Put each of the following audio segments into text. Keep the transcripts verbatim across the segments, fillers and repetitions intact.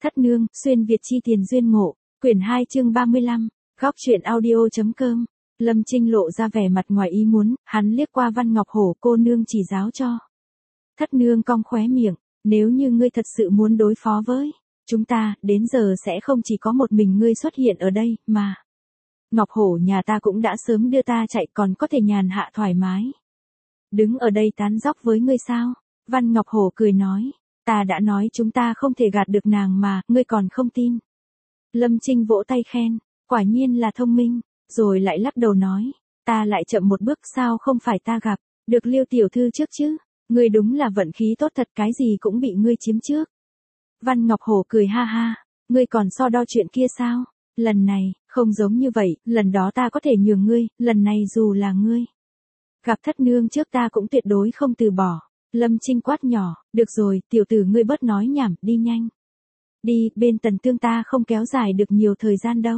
Thất nương, xuyên Việt chi tiền duyên ngộ, quyển hai chương ba mươi lăm, góc truyện audio.com. Lâm Trinh lộ ra vẻ mặt ngoài ý muốn, hắn liếc qua Văn Ngọc Hổ, cô nương chỉ giáo cho. Thất nương cong khóe miệng, nếu như ngươi thật sự muốn đối phó với chúng ta, đến giờ sẽ không chỉ có một mình ngươi xuất hiện ở đây, mà Ngọc Hổ nhà ta cũng đã sớm đưa ta chạy, còn có thể nhàn hạ thoải mái đứng ở đây tán dóc với ngươi sao? Văn Ngọc Hổ cười nói, ta đã nói chúng ta không thể gạt được nàng mà, ngươi còn không tin. Lâm Trinh vỗ tay khen, quả nhiên là thông minh, rồi lại lắc đầu nói, ta lại chậm một bước, sao không phải ta gặp được Liêu tiểu thư trước chứ? Ngươi đúng là vận khí tốt thật, cái gì cũng bị ngươi chiếm trước. Văn Ngọc Hổ cười ha ha, ngươi còn so đo chuyện kia sao? Lần này, không giống như vậy, lần đó ta có thể nhường ngươi, lần này dù là ngươi gặp thất nương trước ta cũng tuyệt đối không từ bỏ. Lâm Trinh quát nhỏ, được rồi, tiểu tử ngươi bớt nói nhảm, đi nhanh. Đi, bên Tần Tương ta không kéo dài được nhiều thời gian đâu.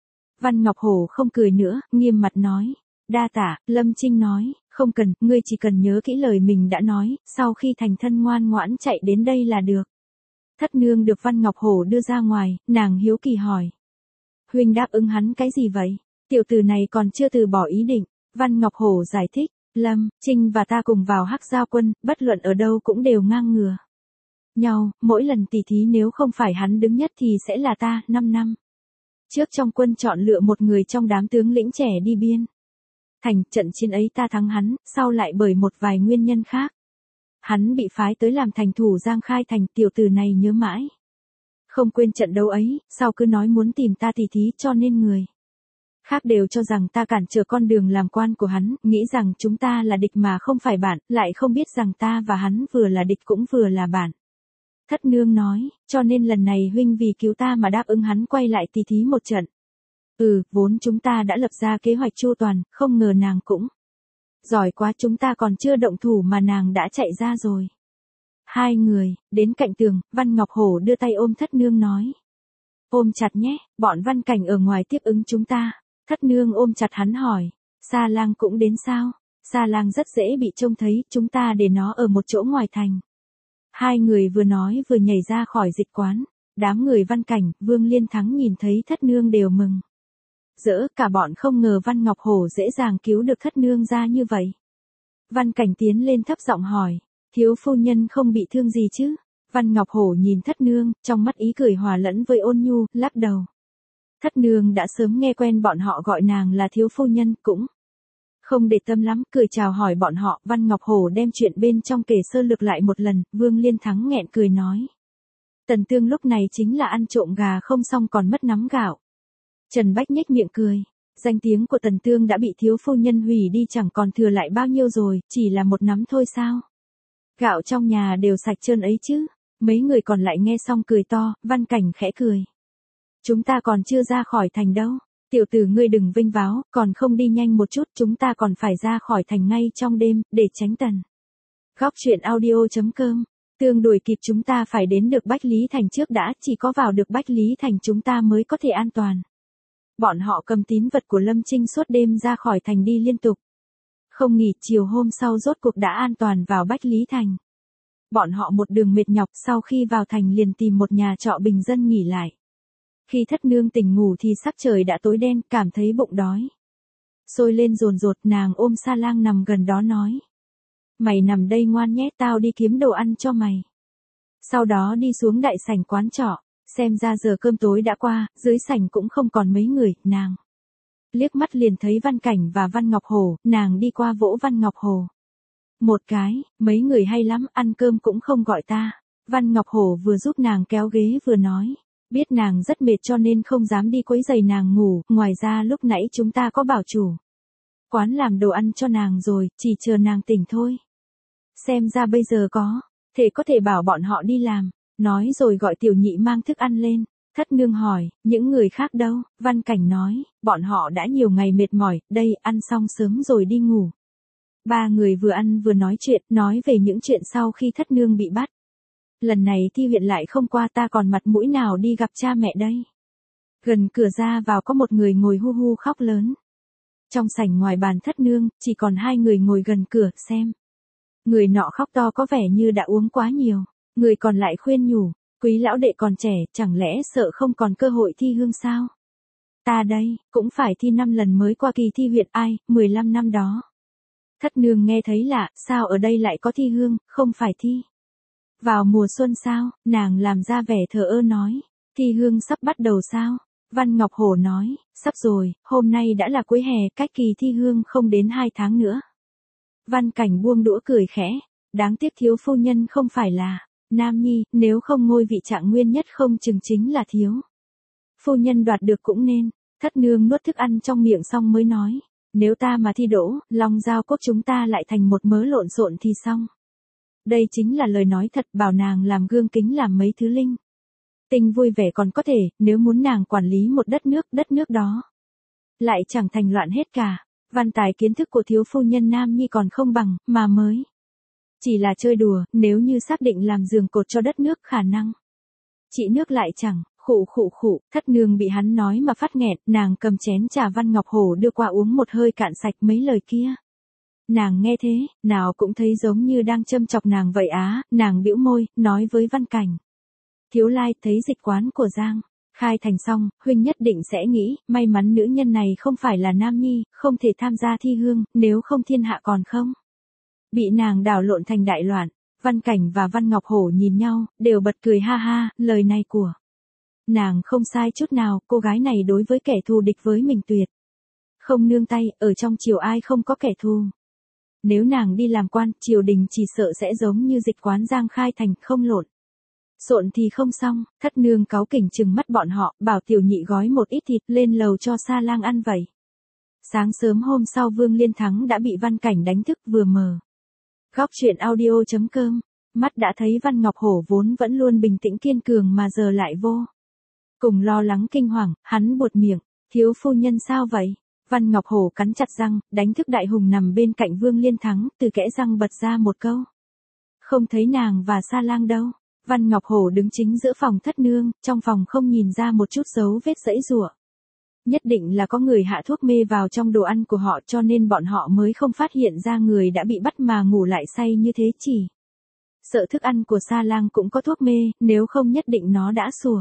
Văn Ngọc Hổ không cười nữa, nghiêm mặt nói. Đa tạ, Lâm Trinh nói, không cần, ngươi chỉ cần nhớ kỹ lời mình đã nói, sau khi thành thân ngoan ngoãn chạy đến đây là được. Thất nương được Văn Ngọc Hổ đưa ra ngoài, nàng hiếu kỳ hỏi. Huynh đáp ứng hắn cái gì vậy? Tiểu tử này còn chưa từ bỏ ý định. Văn Ngọc Hổ giải thích, Lâm Trinh và ta cùng vào Hắc Giao quân, bất luận ở đâu cũng đều ngang ngửa nhau, mỗi lần tỉ thí nếu không phải hắn đứng nhất thì sẽ là ta. Năm năm trước trong quân chọn lựa một người trong đám tướng lĩnh trẻ đi biên thành, trận chiến ấy ta thắng hắn, sau lại bởi một vài nguyên nhân khác hắn bị phái tới làm thành thủ Giang Khai thành. Tiểu tử này nhớ mãi không quên trận đấu ấy, sau cứ nói muốn tìm ta tỉ thí, cho nên người khác đều cho rằng ta cản trở con đường làm quan của hắn, nghĩ rằng chúng ta là địch mà không phải bạn, lại không biết rằng ta và hắn vừa là địch cũng vừa là bạn. Thất nương nói, cho nên lần này huynh vì cứu ta mà đáp ứng hắn quay lại tỉ thí một trận. Ừ, vốn chúng ta đã lập ra kế hoạch chu toàn, không ngờ nàng cũng giỏi quá, chúng ta còn chưa động thủ mà nàng đã chạy ra rồi. Hai người đến cạnh tường, Văn Ngọc Hổ đưa tay ôm thất nương nói. Ôm chặt nhé, bọn Văn Cảnh ở ngoài tiếp ứng chúng ta. Thất nương ôm chặt hắn hỏi, Sa Lang cũng đến sao? Sa Lang rất dễ bị trông thấy, chúng ta để nó ở một chỗ ngoài thành. Hai người vừa nói vừa nhảy ra khỏi dịch quán. Đám người Văn Cảnh, Vương Liên Thắng nhìn thấy thất nương đều mừng rỡ, cả bọn không ngờ Văn Ngọc Hổ dễ dàng cứu được thất nương ra như vậy. Văn Cảnh tiến lên thấp giọng hỏi, thiếu phu nhân không bị thương gì chứ? Văn Ngọc Hổ nhìn thất nương, trong mắt ý cười hòa lẫn với ôn nhu, lắc đầu. Thất nương đã sớm nghe quen bọn họ gọi nàng là thiếu phu nhân, cũng không để tâm lắm, cười chào hỏi bọn họ. Văn Ngọc Hổ đem chuyện bên trong kể sơ lược lại một lần, Vương Liên Thắng nghẹn cười nói. Tần Tương lúc này chính là ăn trộm gà không xong còn mất nắm gạo. Trần Bách nhếch miệng cười, danh tiếng của Tần Tương đã bị thiếu phu nhân hủy đi, chẳng còn thừa lại bao nhiêu rồi, chỉ là một nắm thôi sao? Gạo trong nhà đều sạch trơn ấy chứ. Mấy người còn lại nghe xong cười to. Văn Cảnh khẽ cười. Chúng ta còn chưa ra khỏi thành đâu. Tiểu tử ngươi đừng vênh váo, còn không đi nhanh một chút, chúng ta còn phải ra khỏi thành ngay trong đêm, để tránh tần. Góc truyện audio.com. Tương đuổi kịp, chúng ta phải đến được Bách Lý Thành trước đã, chỉ có vào được Bách Lý Thành chúng ta mới có thể an toàn. Bọn họ cầm tín vật của Lâm Trinh suốt đêm ra khỏi thành đi liên tục. Không nghỉ, chiều hôm sau rốt cuộc đã an toàn vào Bách Lý Thành. Bọn họ một đường mệt nhọc, sau khi vào thành liền tìm một nhà trọ bình dân nghỉ lại. Khi thất nương tỉnh ngủ thì sắc trời đã tối đen, cảm thấy bụng đói sôi lên dồn dột, nàng ôm Sa Lang nằm gần đó nói. Mày nằm đây ngoan nhé, tao đi kiếm đồ ăn cho mày. Sau đó đi xuống đại sảnh quán trọ, xem ra giờ cơm tối đã qua, dưới sảnh cũng không còn mấy người, nàng liếc mắt liền thấy Văn Cảnh và Văn Ngọc Hổ, nàng đi qua vỗ Văn Ngọc Hổ một cái, mấy người hay lắm, ăn cơm cũng không gọi ta. Văn Ngọc Hổ vừa giúp nàng kéo ghế vừa nói, biết nàng rất mệt cho nên không dám đi quấy giày nàng ngủ, ngoài ra lúc nãy chúng ta có bảo chủ quán làm đồ ăn cho nàng rồi, chỉ chờ nàng tỉnh thôi. Xem ra bây giờ có thể có thể bảo bọn họ đi làm, nói rồi gọi tiểu nhị mang thức ăn lên. Thất nương hỏi, những người khác đâu? Văn Cảnh nói, bọn họ đã nhiều ngày mệt mỏi, đây, ăn xong sớm rồi đi ngủ. Ba người vừa ăn vừa nói chuyện, nói về những chuyện sau khi thất nương bị bắt. Lần này thi huyện lại không qua, ta còn mặt mũi nào đi gặp cha mẹ đây. Gần cửa ra vào có một người ngồi hu hu khóc lớn. Trong sảnh ngoài bàn thất nương, chỉ còn hai người ngồi gần cửa, xem. Người nọ khóc to có vẻ như đã uống quá nhiều, người còn lại khuyên nhủ, Quý lão đệ còn trẻ, chẳng lẽ sợ không còn cơ hội thi hương sao? Ta đây, cũng phải thi năm lần mới qua kỳ thi huyện ai, mười lăm năm đó. Thất nương nghe thấy lạ, sao ở đây lại có thi hương, không phải thi. Vào mùa xuân sao, nàng làm ra vẻ thờ ơ nói, thi hương sắp bắt đầu sao? Văn Ngọc Hổ nói, sắp rồi, hôm nay đã là cuối hè, cách kỳ thi hương không đến hai tháng nữa. Văn Cảnh buông đũa cười khẽ, đáng tiếc thiếu phu nhân không phải là Nam Nhi, nếu không ngôi vị trạng nguyên nhất không chừng chính là thiếu. Phu nhân đoạt được cũng nên, thất nương nuốt thức ăn trong miệng xong mới nói, nếu ta mà thi đỗ, Long Giao Quốc chúng ta lại thành một mớ lộn xộn thì xong. Đây chính là lời nói thật, bảo nàng làm gương kính làm mấy thứ linh. Tình vui vẻ còn có thể, nếu muốn nàng quản lý một đất nước, đất nước đó lại chẳng thành loạn hết cả. Văn tài kiến thức của thiếu phu nhân Nam Nhi còn không bằng, mà mới chỉ là chơi đùa, nếu như xác định làm giường cột cho đất nước khả năng trị nước lại chẳng. Khụ khụ khụ, thất nương bị hắn nói mà phát nghẹn, nàng cầm chén trà Văn Ngọc Hổ đưa qua uống một hơi cạn sạch mấy lời kia. Nàng nghe thế, nào cũng thấy giống như đang châm chọc nàng vậy á, nàng bĩu môi, nói với Văn Cảnh. Thiếu lai thấy dịch quán của Giang Khai thành xong, huynh nhất định sẽ nghĩ, may mắn nữ nhân này không phải là Nam Nhi, không thể tham gia thi hương, nếu không thiên hạ còn không. Bị nàng đảo lộn thành đại loạn, Văn Cảnh và Văn Ngọc Hổ nhìn nhau, đều bật cười ha ha, lời này của nàng không sai chút nào, cô gái này đối với kẻ thù địch với mình tuyệt. Không nương tay, ở trong triều ai không có kẻ thù. Nếu nàng đi làm quan, triều đình chỉ sợ sẽ giống như dịch quán Giang Khai thành, không lộn xộn thì không xong. Thất nương cáu kỉnh trừng mắt bọn họ, bảo tiểu nhị gói một ít thịt lên lầu cho Sa Lang ăn vậy. Sáng sớm hôm sau Vương Liên Thắng đã bị Văn Cảnh đánh thức vừa mờ. Góc truyện audio chấm com, mắt đã thấy Văn Ngọc Hổ vốn vẫn luôn bình tĩnh kiên cường mà giờ lại vô cùng lo lắng kinh hoàng, hắn buột miệng, thiếu phu nhân sao vậy? Văn Ngọc Hổ cắn chặt răng, đánh thức Đại Hùng nằm bên cạnh Vương Liên Thắng, từ kẽ răng bật ra một câu. Không thấy nàng và Sa Lang đâu. Văn Ngọc Hổ đứng chính giữa phòng thất nương, trong phòng không nhìn ra một chút dấu vết giãy giụa. Nhất định là có người hạ thuốc mê vào trong đồ ăn của họ cho nên bọn họ mới không phát hiện ra người đã bị bắt mà ngủ lại say như thế chỉ. Sợ thức ăn của Sa Lang cũng có thuốc mê, nếu không nhất định nó đã sủa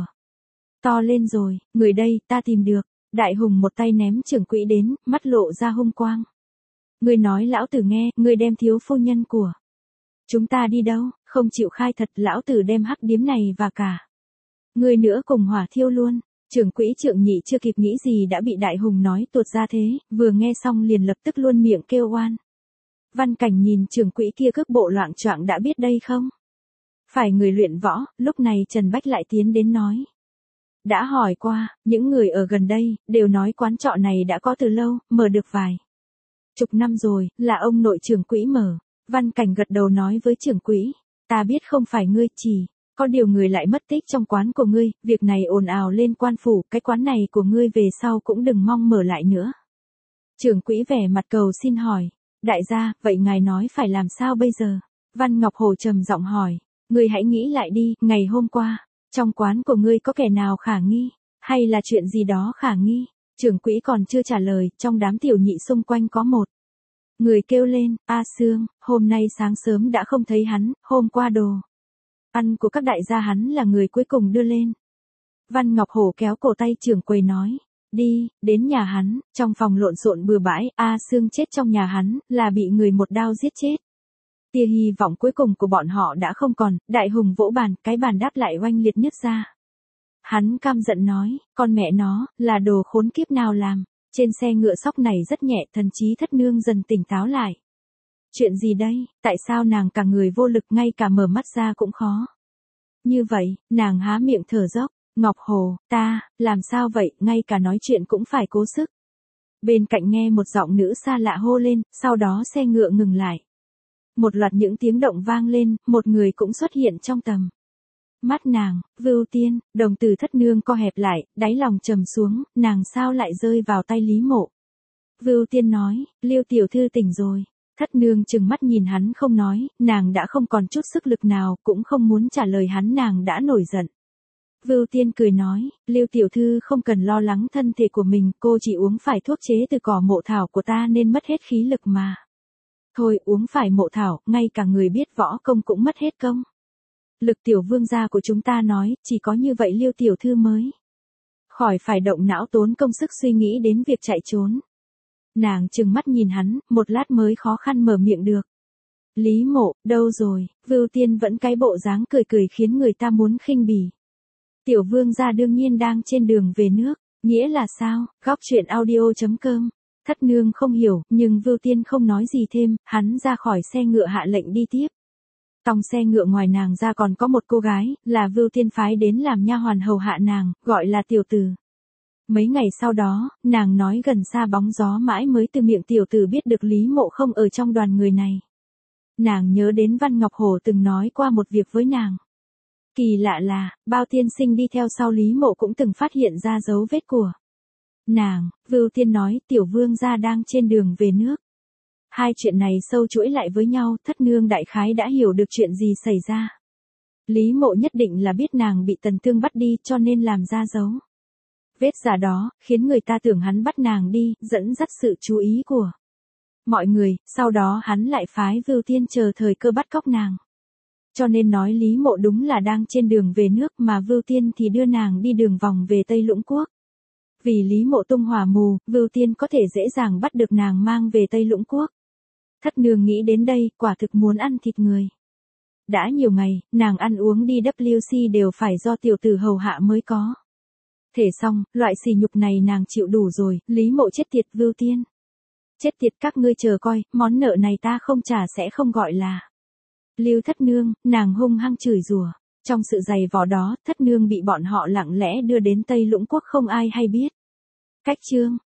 to lên rồi, người đây, ta tìm được. Đại Hùng một tay ném trưởng quỹ đến, mắt lộ ra hung quang. Ngươi nói lão tử nghe, ngươi đem thiếu phu nhân của chúng ta đi đâu, không chịu khai thật, lão tử đem hắc điếm này và cả ngươi nữa cùng hỏa thiêu luôn. Trưởng quỹ Trượng Nhị chưa kịp nghĩ gì đã bị Đại Hùng nói tuột ra thế, vừa nghe xong liền lập tức luôn miệng kêu oan. Văn Cảnh nhìn trưởng quỹ kia cước bộ loạng choạng đã biết đây không phải người luyện võ, lúc này Trần Bách lại tiến đến nói. Đã hỏi qua, những người ở gần đây, đều nói quán trọ này đã có từ lâu, mở được vài chục năm rồi, là ông nội trưởng quỹ mở. Văn Cảnh gật đầu nói với trưởng quỹ, ta biết không phải ngươi, chỉ có điều người lại mất tích trong quán của ngươi, việc này ồn ào lên quan phủ, cái quán này của ngươi về sau cũng đừng mong mở lại nữa. Trưởng quỹ vẻ mặt cầu xin hỏi, đại gia, vậy ngài nói phải làm sao bây giờ? Văn Ngọc Hổ trầm giọng hỏi, ngươi hãy nghĩ lại đi, ngày hôm qua, trong quán của ngươi có kẻ nào khả nghi, hay là chuyện gì đó khả nghi? Trưởng quỹ còn chưa trả lời, trong đám tiểu nhị xung quanh có một người kêu lên, A Sương, hôm nay sáng sớm đã không thấy hắn, hôm qua đồ ăn của các đại gia hắn là người cuối cùng đưa lên. Văn Ngọc Hổ kéo cổ tay trưởng quầy nói, đi, đến nhà hắn, trong phòng lộn xộn bừa bãi, A Sương chết trong nhà hắn, là bị người một đao giết chết. Tia hy vọng cuối cùng của bọn họ đã không còn, Đại Hùng vỗ bàn, cái bàn đáp lại oanh liệt nứt ra. Hắn căm giận nói, con mẹ nó, là đồ khốn kiếp nào làm, trên xe ngựa sóc này rất nhẹ, thần trí thất nương dần tỉnh táo lại. Chuyện gì đây, tại sao nàng cả người vô lực ngay cả mở mắt ra cũng khó. Như vậy, nàng há miệng thở dốc, Ngọc Hồ, ta, làm sao vậy, ngay cả nói chuyện cũng phải cố sức. Bên cạnh nghe một giọng nữ xa lạ hô lên, sau đó xe ngựa ngừng lại. Một loạt những tiếng động vang lên, một người cũng xuất hiện trong tầm mắt nàng. Vưu Tiên, đồng tử thất nương co hẹp lại, đáy lòng trầm xuống, nàng sao lại rơi vào tay Lý Mộ. Vưu Tiên nói, Liêu tiểu thư tỉnh rồi. Thất nương chừng mắt nhìn hắn không nói, nàng đã không còn chút sức lực nào, cũng không muốn trả lời hắn, nàng đã nổi giận. Vưu Tiên cười nói, Liêu tiểu thư không cần lo lắng thân thể của mình, cô chỉ uống phải thuốc chế từ cỏ mộ thảo của ta nên mất hết khí lực mà. Thôi, uống phải mộ thảo, ngay cả người biết võ công cũng mất hết công. Lực tiểu vương gia của chúng ta nói, chỉ có như vậy Liêu tiểu thư mới khỏi phải động não tốn công sức suy nghĩ đến việc chạy trốn. Nàng trừng mắt nhìn hắn, một lát mới khó khăn mở miệng được. Lý Mộ, đâu rồi? Vưu Tiên vẫn cái bộ dáng cười cười khiến người ta muốn khinh bỉ. Tiểu vương gia đương nhiên đang trên đường về nước, nghĩa là sao? Góc truyện audio chấm com. Thất nương không hiểu, nhưng Vưu Tiên không nói gì thêm, hắn ra khỏi xe ngựa hạ lệnh đi tiếp. Tòng xe ngựa ngoài nàng ra còn có một cô gái, là Vưu Tiên phái đến làm nha hoàn hầu hạ nàng, gọi là tiểu tử. Mấy ngày sau đó, nàng nói gần xa bóng gió mãi mới từ miệng tiểu tử biết được Lý Mộ không ở trong đoàn người này. Nàng nhớ đến Văn Ngọc Hổ từng nói qua một việc với nàng. Kỳ lạ là, bao tiên sinh đi theo sau Lý Mộ cũng từng phát hiện ra dấu vết của nàng. Vưu Tiên nói tiểu vương gia đang trên đường về nước. Hai chuyện này sâu chuỗi lại với nhau, thất nương đại khái đã hiểu được chuyện gì xảy ra. Lý Mộ nhất định là biết nàng bị Tần Tương bắt đi cho nên làm ra dấu vết giả đó, khiến người ta tưởng hắn bắt nàng đi, dẫn dắt sự chú ý của mọi người, sau đó hắn lại phái Vưu Tiên chờ thời cơ bắt cóc nàng. Cho nên nói Lý Mộ đúng là đang trên đường về nước mà Vưu Tiên thì đưa nàng đi đường vòng về Tây Lũng Quốc. Vì Lý Mộ tung hỏa mù, Vưu Tiên có thể dễ dàng bắt được nàng mang về Tây Lũng Quốc. Thất nương nghĩ đến đây, quả thực muốn ăn thịt người. Đã nhiều ngày, nàng ăn uống đi W C đều phải do tiểu tử hầu hạ mới có thể xong, loại sỉ nhục này nàng chịu đủ rồi. Lý Mộ chết tiệt Vưu Tiên. Chết tiệt các ngươi chờ coi, món nợ này ta không trả sẽ không gọi là Lưu thất nương. Nàng hung hăng chửi rủa. Trong sự giày vò đó, thất nương bị bọn họ lặng lẽ đưa đến Tây Lũng Quốc không ai hay biết. Cách chương